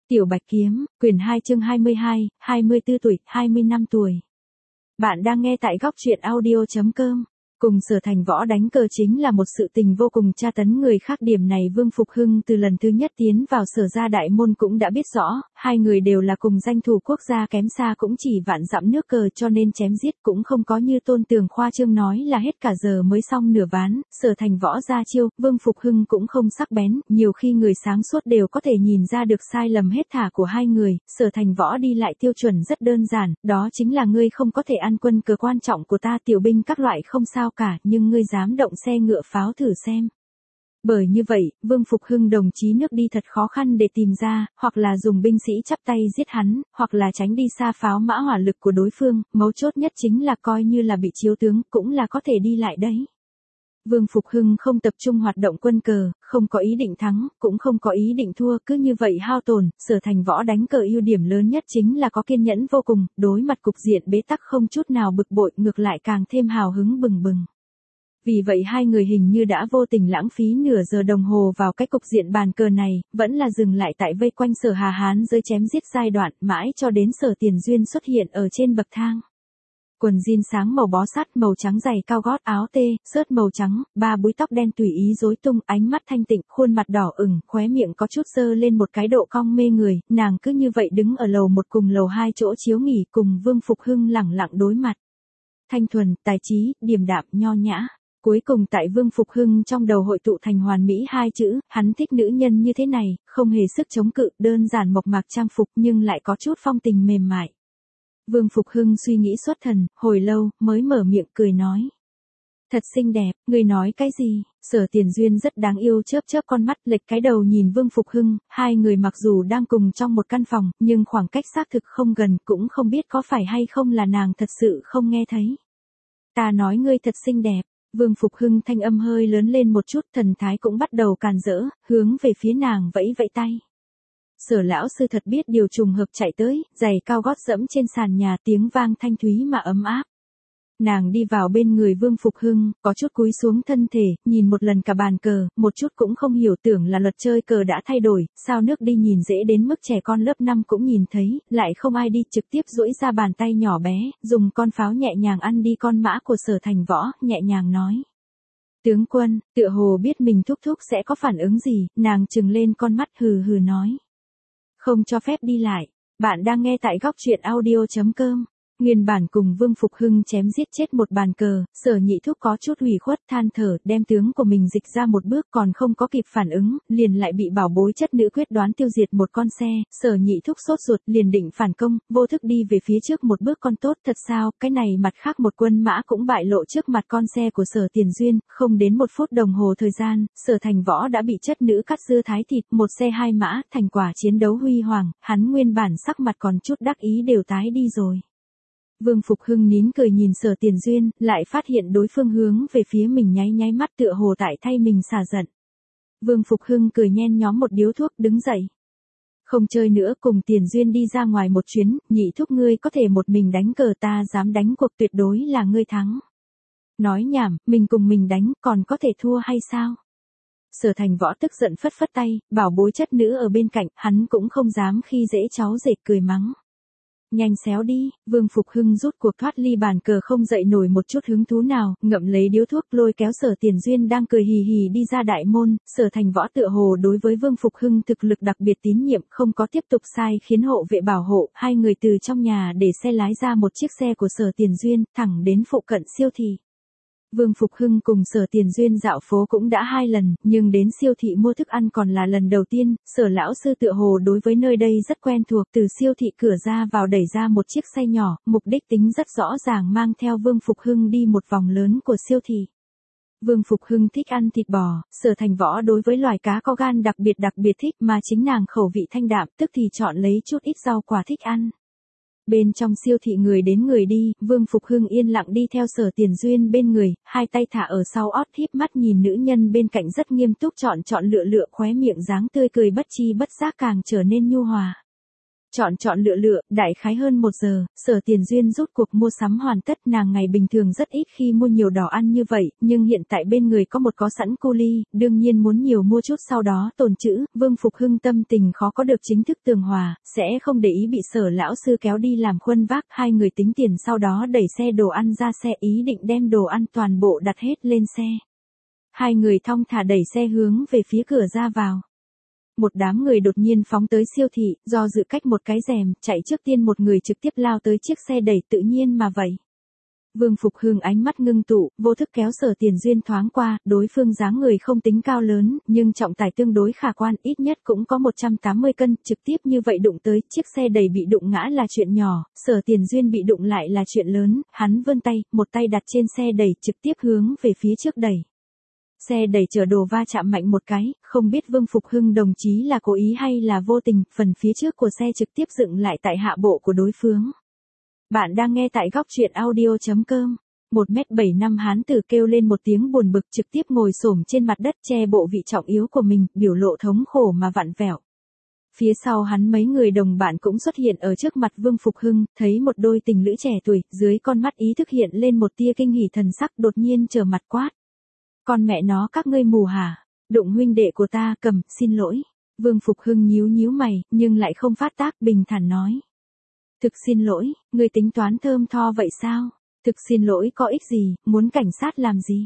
Tiểu Bạch Kiếm, quyển 2 chương 22, 24 tuổi, 25 tuổi. Bạn đang nghe tại góc truyện audio.com. Cùng Sở Thành Võ đánh cờ chính là một sự tình vô cùng tra tấn người khác, điểm này Vương Phục Hưng từ lần thứ nhất tiến vào Sở gia đại môn cũng đã biết rõ, hai người đều là cùng danh thủ quốc gia, kém xa cũng chỉ vạn dặm nước cờ, cho nên chém giết cũng không có như Tôn Tường khoa trương nói là hết cả giờ mới xong nửa ván. Sở Thành Võ ra chiêu, Vương Phục Hưng cũng không sắc bén, nhiều khi người sáng suốt đều có thể nhìn ra được sai lầm hết thả của hai người. Sở Thành Võ đi lại tiêu chuẩn rất đơn giản, đó chính là ngươi không có thể ăn quân cờ quan trọng của ta, tiểu binh các loại không sao cả, nhưng ngươi dám động xe ngựa pháo thử xem. Bởi như vậy, Vương Phục Hưng đồng chí nước đi thật khó khăn để tìm ra, hoặc là dùng binh sĩ chắp tay giết hắn, hoặc là tránh đi xa pháo mã hỏa lực của đối phương, mấu chốt nhất chính là coi như là bị chiếu tướng, cũng là có thể đi lại đấy. Vương Phục Hưng không tập trung hoạt động quân cờ, không có ý định thắng, cũng không có ý định thua, cứ như vậy hao tổn. Sở Thành Võ đánh cờ ưu điểm lớn nhất chính là có kiên nhẫn vô cùng, đối mặt cục diện bế tắc không chút nào bực bội, ngược lại càng thêm hào hứng bừng bừng. Vì vậy hai người hình như đã vô tình lãng phí nửa giờ đồng hồ vào cái cục diện bàn cờ này, vẫn là dừng lại tại vây quanh Sở Hà Hán dưới chém giết giai đoạn, mãi cho đến Sở Tiền Duyên xuất hiện ở trên bậc thang. Quần jean sáng màu bó sát, màu trắng giày cao gót, áo tê, sớt màu trắng, ba búi tóc đen tùy ý rối tung, ánh mắt thanh tịnh, khuôn mặt đỏ ửng, khóe miệng có chút dơ lên một cái độ cong mê người, nàng cứ như vậy đứng ở lầu một cùng lầu 2 chỗ chiếu nghỉ, cùng Vương Phục Hưng lẳng lặng đối mặt. Thanh thuần, tài trí, điềm đạm, nho nhã. Cuối cùng tại Vương Phục Hưng trong đầu hội tụ thành hoàn mỹ hai chữ, hắn thích nữ nhân như thế này, không hề sức chống cự, đơn giản mộc mạc trang phục nhưng lại có chút phong tình mềm mại. Vương Phục Hưng suy nghĩ xuất thần, hồi lâu, mới mở miệng cười nói. Thật xinh đẹp, người nói cái gì? Sở Tiền Duyên rất đáng yêu, chớp chớp con mắt, lệch cái đầu nhìn Vương Phục Hưng, hai người mặc dù đang cùng trong một căn phòng, nhưng khoảng cách xác thực không gần, cũng không biết có phải hay không là nàng thật sự không nghe thấy. Ta nói ngươi thật xinh đẹp. Vương Phục Hưng thanh âm hơi lớn lên một chút, thần thái cũng bắt đầu càn rỡ, hướng về phía nàng vẫy vẫy tay. Sở lão sư thật biết điều, trùng hợp chạy tới, giày cao gót dẫm trên sàn nhà, tiếng vang thanh thúy mà ấm áp. Nàng đi vào bên người Vương Phục Hưng, có chút cúi xuống thân thể, nhìn một lần cả bàn cờ, một chút cũng không hiểu, tưởng là luật chơi cờ đã thay đổi, sao nước đi nhìn dễ đến mức trẻ con lớp 5 cũng nhìn thấy, lại không ai đi, trực tiếp duỗi ra bàn tay nhỏ bé, dùng con pháo nhẹ nhàng ăn đi con mã của Sở Thành Võ, nhẹ nhàng nói. Tướng quân, tựa hồ biết mình thúc thúc sẽ có phản ứng gì, nàng trừng lên con mắt hừ hừ nói. Không cho phép đi lại. Bạn đang nghe tại góc truyện audio.com. Nguyên bản cùng Vương Phục Hưng chém giết chết một bàn cờ, Sở Nhị Thúc có chút ủy khuất than thở, đem tướng của mình dịch ra một bước, còn không có kịp phản ứng, liền lại bị bảo bối chất nữ quyết đoán tiêu diệt một con xe. Sở Nhị Thúc sốt ruột, liền định phản công, vô thức đi về phía trước một bước, con tốt thật sao? Cái này mặt khác một quân mã cũng bại lộ trước mặt con xe của Sở Tiền Duyên, không đến 1 phút đồng hồ thời gian, Sở Thành Võ đã bị chất nữ cắt dưa thái thịt, một xe hai mã, thành quả chiến đấu huy hoàng, hắn nguyên bản sắc mặt còn chút đắc ý đều tái đi rồi. Vương Phục Hưng nín cười nhìn Sở Tiền Duyên, lại phát hiện đối phương hướng về phía mình nháy nháy mắt, tựa hồ tại thay mình xả giận. Vương Phục Hưng cười nhen nhóm một điếu thuốc, đứng dậy. Không chơi nữa, cùng Tiền Duyên đi ra ngoài một chuyến, Nhị Thúc ngươi có thể một mình đánh cờ, ta dám đánh cuộc tuyệt đối là ngươi thắng. Nói nhảm, mình cùng mình đánh, còn có thể thua hay sao? Sở Thành Võ tức giận phất phất tay, bảo bối chất nữ ở bên cạnh, hắn cũng không dám khi dễ cháu rể, cười mắng. Nhanh xéo đi, Vương Phục Hưng rút cuộc thoát ly bàn cờ, không dậy nổi một chút hứng thú nào, ngậm lấy điếu thuốc, lôi kéo Sở Tiền Duyên đang cười hì hì đi ra đại môn. Sở Thành Võ tựa hồ đối với Vương Phục Hưng thực lực đặc biệt tín nhiệm, không có tiếp tục sai khiến hộ vệ bảo hộ, hai người từ trong nhà để xe lái ra một chiếc xe của Sở Tiền Duyên, thẳng đến phụ cận siêu thị. Vương Phục Hưng cùng Sở Tiền Duyên dạo phố cũng đã 2 lần, nhưng đến siêu thị mua thức ăn còn là lần đầu tiên. Sở lão sư tựa hồ đối với nơi đây rất quen thuộc, từ siêu thị cửa ra vào đẩy ra một chiếc xe nhỏ, mục đích tính rất rõ ràng, mang theo Vương Phục Hưng đi một vòng lớn của siêu thị. Vương Phục Hưng thích ăn thịt bò, Sở Thành Võ đối với loài cá có gan đặc biệt thích, mà chính nàng khẩu vị thanh đạm, tức thì chọn lấy chút ít rau quả thích ăn. Bên trong siêu thị người đến người đi, Vương Phục Hưng yên lặng đi theo Sở Tiền Duyên bên người, hai tay thả ở sau ót, híp mắt nhìn nữ nhân bên cạnh rất nghiêm túc chọn lựa, khóe miệng dáng tươi cười bất chi bất giác càng trở nên nhu hòa. Chọn lựa, đại khái hơn 1 giờ, Sở Tiền Duyên rút cuộc mua sắm hoàn tất. Nàng ngày bình thường rất ít khi mua nhiều đồ ăn như vậy, nhưng hiện tại bên người có sẵn cu ly, đương nhiên muốn nhiều mua chút sau đó tồn trữ. Vương Phục Hưng tâm tình khó có được chính thức tường hòa, sẽ không để ý bị Sở lão sư kéo đi làm khuân vác. Hai người tính tiền sau đó đẩy xe đồ ăn ra xe, ý định đem đồ ăn toàn bộ đặt hết lên xe. Hai người thong thả đẩy xe hướng về phía cửa ra vào. Một đám người đột nhiên phóng tới siêu thị, do dự cách một cái rèm, chạy trước tiên một người trực tiếp lao tới chiếc xe đẩy, tự nhiên mà vậy. Vương Phục Hưng ánh mắt ngưng tụ, vô thức kéo Sở Tiền Duyên thoáng qua, đối phương dáng người không tính cao lớn, nhưng trọng tải tương đối khả quan, ít nhất cũng có 180 cân, trực tiếp như vậy đụng tới, chiếc xe đẩy bị đụng ngã là chuyện nhỏ, Sở Tiền Duyên bị đụng lại là chuyện lớn, hắn vươn tay, một tay đặt trên xe đẩy, trực tiếp hướng về phía trước đẩy. Xe đẩy chở đồ va chạm mạnh một cái, không biết Vương Phục Hưng đồng chí là cố ý hay là vô tình, phần phía trước của xe trực tiếp dựng lại tại hạ bộ của đối phương. Bạn đang nghe tại góc truyện audio.com. 1m75 hán tử kêu lên một tiếng buồn bực, trực tiếp ngồi xổm trên mặt đất che bộ vị trọng yếu của mình, biểu lộ thống khổ mà vặn vẹo. Phía sau hắn mấy người đồng bạn cũng xuất hiện ở trước mặt Vương Phục Hưng, thấy một đôi tình lữ trẻ tuổi, dưới con mắt ý thức hiện lên một tia kinh hỉ thần sắc, đột nhiên trở mặt quát. Con mẹ nó các ngươi mù hả? Đụng huynh đệ của ta, cầm, xin lỗi. Vương Phục Hưng nhíu mày, nhưng lại không phát tác, bình thản nói. Thực xin lỗi, ngươi tính toán thơm tho vậy sao? Thực xin lỗi có ích gì, muốn cảnh sát làm gì?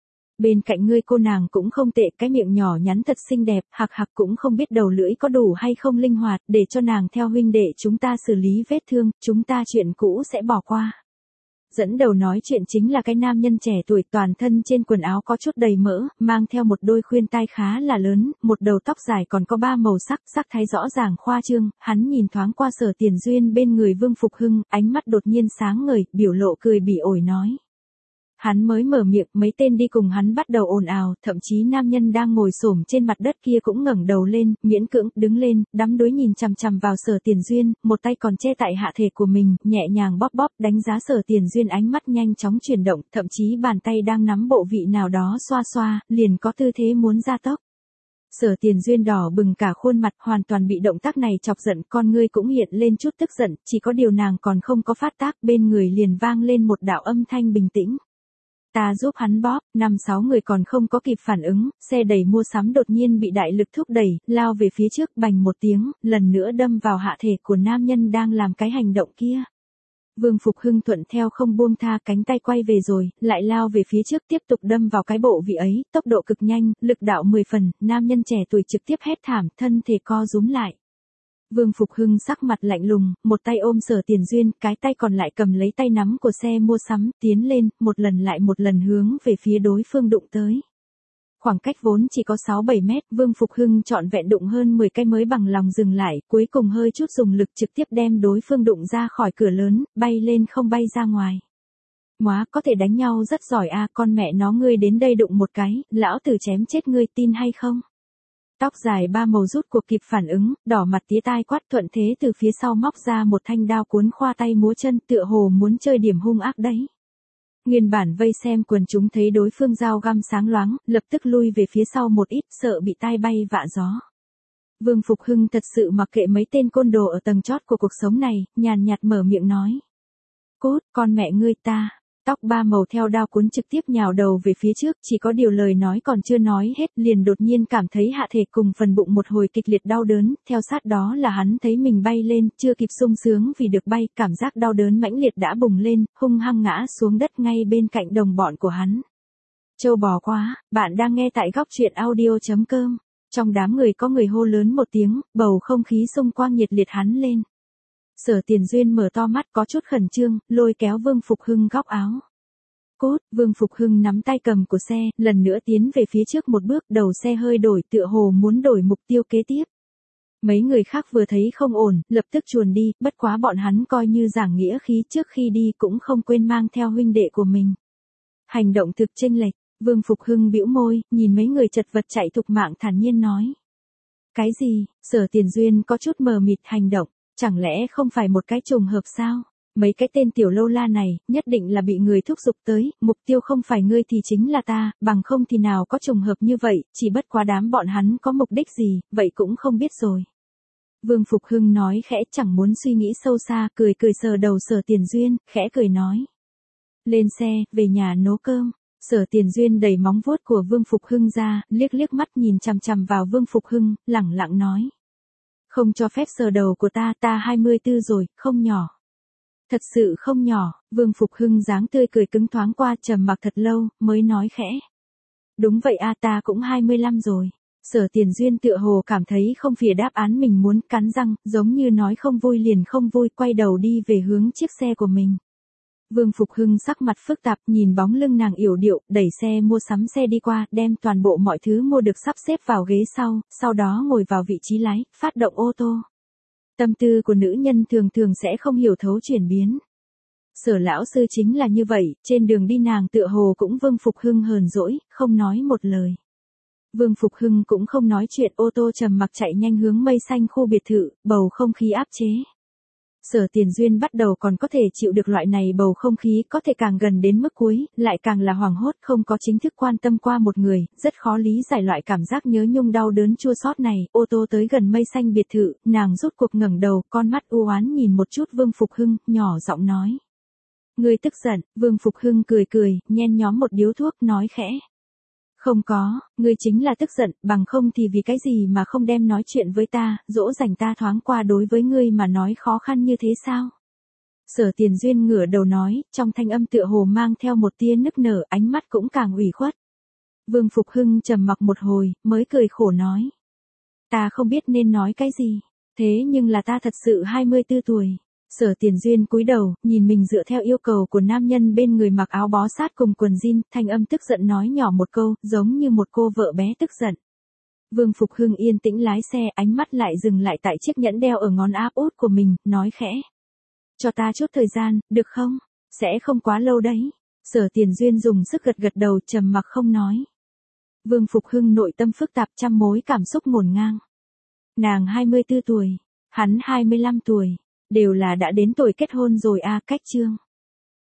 Bên cạnh ngươi cô nàng cũng không tệ, cái miệng nhỏ nhắn thật xinh đẹp, hạc cũng không biết đầu lưỡi có đủ hay không linh hoạt, để cho nàng theo huynh đệ chúng ta xử lý vết thương, chúng ta chuyện cũ sẽ bỏ qua. Dẫn đầu nói chuyện chính là cái nam nhân trẻ tuổi, toàn thân trên quần áo có chút đầy mỡ, mang theo một đôi khuyên tai khá là lớn, một đầu tóc dài còn có 3 màu sắc thái rõ ràng khoa trương. Hắn nhìn thoáng qua Sở Tiền Duyên bên người Vương Phục Hưng, ánh mắt đột nhiên sáng ngời, biểu lộ cười bỉ ổi nói. Hắn mới mở miệng, mấy tên đi cùng hắn bắt đầu ồn ào, thậm chí nam nhân đang ngồi xổm trên mặt đất kia cũng ngẩng đầu lên, miễn cưỡng đứng lên, đắm đuối nhìn chằm chằm vào Sở Tiền Duyên, một tay còn che tại hạ thể của mình, nhẹ nhàng bóp, đánh giá Sở Tiền Duyên, ánh mắt nhanh chóng chuyển động, thậm chí bàn tay đang nắm bộ vị nào đó xoa, liền có tư thế muốn ra tốc. Sở Tiền Duyên đỏ bừng cả khuôn mặt, hoàn toàn bị động tác này chọc giận, con ngươi cũng hiện lên chút tức giận, chỉ có điều nàng còn không có phát tác, bên người liền vang lên một đạo âm thanh bình tĩnh. Ta giúp hắn bóp, 5-6 người còn không có kịp phản ứng, xe đẩy mua sắm đột nhiên bị đại lực thúc đẩy, lao về phía trước, bành một tiếng, lần nữa đâm vào hạ thể của nam nhân đang làm cái hành động kia. Vương Phục Hưng thuận theo không buông tha, cánh tay quay về rồi, lại lao về phía trước tiếp tục đâm vào cái bộ vị ấy, tốc độ cực nhanh, lực đạo 10 phần, nam nhân trẻ tuổi trực tiếp hét thảm, thân thể co rúm lại. Vương Phục Hưng sắc mặt lạnh lùng, một tay ôm Sở Tiền Duyên, cái tay còn lại cầm lấy tay nắm của xe mua sắm, tiến lên, một lần lại một lần hướng về phía đối phương đụng tới. Khoảng cách vốn chỉ có 6-7 mét, Vương Phục Hưng trọn vẹn đụng hơn 10 cái mới bằng lòng dừng lại, cuối cùng hơi chút dùng lực trực tiếp đem đối phương đụng ra khỏi cửa lớn, bay lên không bay ra ngoài. Móa, có thể đánh nhau rất giỏi a, con mẹ nó ngươi đến đây đụng một cái, lão tử chém chết ngươi, tin hay không? Tóc dài 3 màu rút cuộc kịp phản ứng, đỏ mặt tía tai quát, thuận thế từ phía sau móc ra một thanh đao cuốn khoa tay múa chân, tựa hồ muốn chơi điểm hung ác đấy. Nguyên bản vây xem quần chúng thấy đối phương dao găm sáng loáng, lập tức lui về phía sau một ít, sợ bị tai bay vạ gió. Vương Phục Hưng thật sự mặc kệ mấy tên côn đồ ở tầng chót của cuộc sống này, nhàn nhạt mở miệng nói. Cốt, con mẹ ngươi ta. Tóc 3 màu theo đao cuốn trực tiếp nhào đầu về phía trước, chỉ có điều lời nói còn chưa nói hết, liền đột nhiên cảm thấy hạ thể cùng phần bụng một hồi kịch liệt đau đớn, theo sát đó là hắn thấy mình bay lên, chưa kịp sung sướng vì được bay, cảm giác đau đớn mãnh liệt đã bùng lên, hung hăng ngã xuống đất ngay bên cạnh đồng bọn của hắn. Châu bò quá, bạn đang nghe tại góc truyện audio.com. Trong đám người có người hô lớn một tiếng, bầu không khí xung quanh nhiệt liệt hắn lên. Sở Tiền Duyên mở to mắt có chút khẩn trương, lôi kéo Vương Phục Hưng góc áo. Cốt, Vương Phục Hưng nắm tay cầm của xe, lần nữa tiến về phía trước một bước, đầu xe hơi đổi, tựa hồ muốn đổi mục tiêu kế tiếp. Mấy người khác vừa thấy không ổn, lập tức chuồn đi, bất quá bọn hắn coi như giảng nghĩa khí, trước khi đi cũng không quên mang theo huynh đệ của mình. Hành động thực chênh lệch, Vương Phục Hưng bĩu môi, nhìn mấy người chật vật chạy thục mạng thản nhiên nói. Cái gì? Sở Tiền Duyên có chút mờ mịt, hành động. Chẳng lẽ không phải một cái trùng hợp sao? Mấy cái tên tiểu lâu la này, nhất định là bị người thúc giục tới, mục tiêu không phải ngươi thì chính là ta, bằng không thì nào có trùng hợp như vậy, chỉ bất quá đám bọn hắn có mục đích gì, vậy cũng không biết rồi. Vương Phục Hưng nói khẽ, chẳng muốn suy nghĩ sâu xa, cười cười sờ đầu Sở Tiền Duyên, khẽ cười nói. Lên xe, về nhà nấu cơm. Sở Tiền Duyên đẩy móng vuốt của Vương Phục Hưng ra, liếc liếc mắt nhìn chằm chằm vào Vương Phục Hưng, lẳng lặng nói. Không cho phép sờ đầu của ta 24 rồi, không nhỏ. Thật sự không nhỏ, Vương Phục Hưng dáng tươi cười cứng thoáng qua, trầm mặc thật lâu, mới nói khẽ. Đúng vậy ta cũng 25 rồi. Sở Tiền Duyên tựa hồ cảm thấy không phìa đáp án mình muốn, cắn răng, giống như nói không vui liền không vui, quay đầu đi về hướng chiếc xe của mình. Vương Phục Hưng sắc mặt phức tạp, nhìn bóng lưng nàng yểu điệu, đẩy xe mua sắm xe đi qua, đem toàn bộ mọi thứ mua được sắp xếp vào ghế sau đó ngồi vào vị trí lái, phát động ô tô. Tâm tư của nữ nhân thường thường sẽ không hiểu thấu chuyển biến. Sở lão sư chính là như vậy, trên đường đi nàng tựa hồ cũng Vương Phục Hưng hờn dỗi, không nói một lời. Vương Phục Hưng cũng không nói chuyện, ô tô trầm mặc chạy nhanh hướng Mây Xanh khu biệt thự, bầu không khí áp chế. Sở Tiền Duyên bắt đầu còn có thể chịu được loại này bầu không khí, có thể càng gần đến mức cuối, lại càng là hoảng hốt, không có chính thức quan tâm qua một người, rất khó lý giải loại cảm giác nhớ nhung đau đớn chua xót này. Ô tô tới gần Mây Xanh biệt thự, nàng rốt cuộc ngẩng đầu, con mắt u oán nhìn một chút Vương Phục Hưng, nhỏ giọng nói. Ngươi tức giận? Vương Phục Hưng cười cười, nhen nhóm một điếu thuốc, nói khẽ. Không có, ngươi chính là tức giận, bằng không thì vì cái gì mà không đem nói chuyện với ta, dỗ dành ta thoáng qua đối với ngươi mà nói khó khăn như thế sao? Sở Tiền Duyên ngửa đầu nói, trong thanh âm tựa hồ mang theo một tia nức nở, ánh mắt cũng càng ủy khuất. Vương Phục Hưng trầm mặc một hồi, mới cười khổ nói. Ta không biết nên nói cái gì, thế nhưng là ta thật sự 24 tuổi. Sở Tiền Duyên cúi đầu, nhìn mình dựa theo yêu cầu của nam nhân bên người mặc áo bó sát cùng quần jean, thanh âm tức giận nói nhỏ một câu, giống như một cô vợ bé tức giận. Vương Phục Hưng yên tĩnh lái xe, ánh mắt lại dừng lại tại chiếc nhẫn đeo ở ngón áp út của mình, nói khẽ. Cho ta chút thời gian, được không? Sẽ không quá lâu đấy. Sở Tiền Duyên dùng sức gật gật đầu, trầm mặc không nói. Vương Phục Hưng nội tâm phức tạp, trăm mối cảm xúc ngổn ngang. Nàng 24 tuổi, hắn 25 tuổi. Đều là đã đến tuổi kết hôn rồi cách chương.